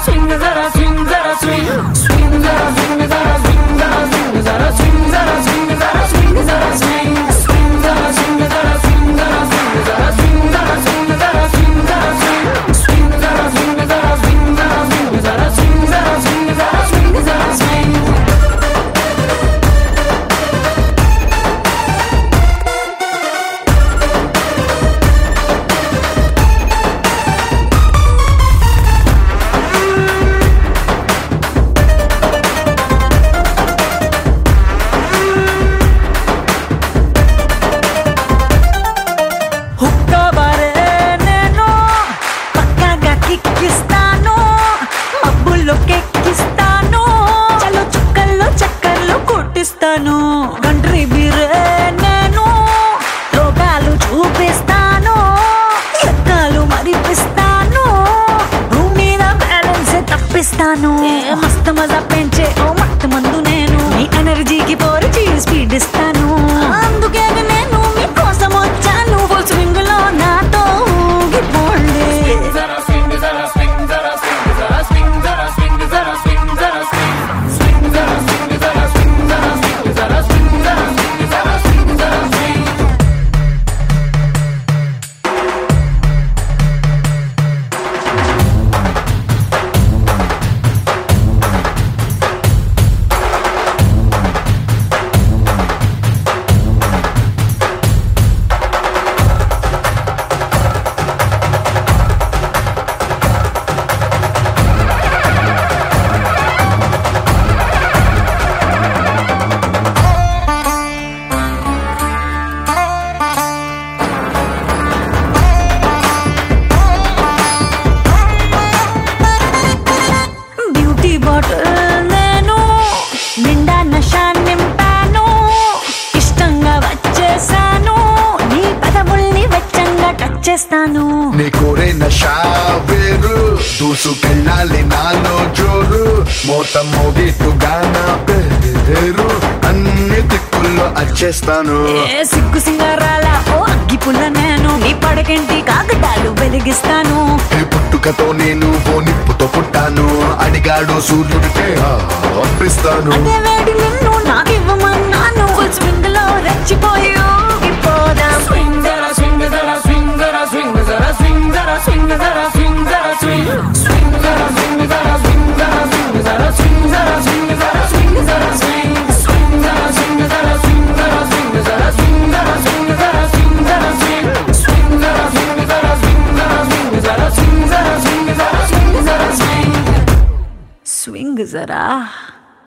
swing zara swing zara swing swing zara swing zara swing zara swing zara swing zara swing zara swing zara swing swing zara swing zara swing zara swing zara swing zara swing zara swing zara swing swing zara swing zara swing zara swing zara swing zara swing zara swing zara swing. Country బీరే నేను లోకాలు చూపిస్తాను ఎక్కాలు మరిపిస్తాను భూమి మీద balance తప్పిస్తాను మస్తు మజా పెంచే ఓ మత్తు మందు నేను మీ ఎనర్జీకి పోరిచి స్పీడ్ ఇస్తాను అందుకే నేను మీకోసం వచ్చాను ఫుల్ స్వింగ్ లో నాతో ఊగిపోండి నేను నిండా నషా నింపాను ఇష్టంగా వచ్చేసాను నీ పదముల్ని వెచ్చంగా టచ్ చేస్తాను నీ కోరే నషా వేరు దూసుకెళ్ళాలి నాలో జోరు మోత మోగిట్టుగానా పేరు అన్ని దిక్కుల్లో వచ్చేస్తాను సిగ్గు సింగారాల ఓ అగ్గి పుల్ల నేను నీ పడకంటి కాకటాలు వెలిగిస్తాను పుట్టుకతో నేను ఓ నిప్పుతో పుట్టాను అడిగాడు సూర్యుడికే పంపిస్తాను అదే వేడి నిన్ను నాకివ్వమన్నాను ఫుల్ స్వింగ్ లో రెచ్చిపోయి ఊగిపోదాం Swing zara swing zara swing zara swing zara swing zara swing zara swing zara swing swing zara swing zara swing zara swing zara swing zara swing zara swing zara swing swing zara swing zara swing zara swing zara swing zara swing zara swing zara swing swing zara swing zara swing zara swing zara swing zara swing zara swing zara swing swing జరా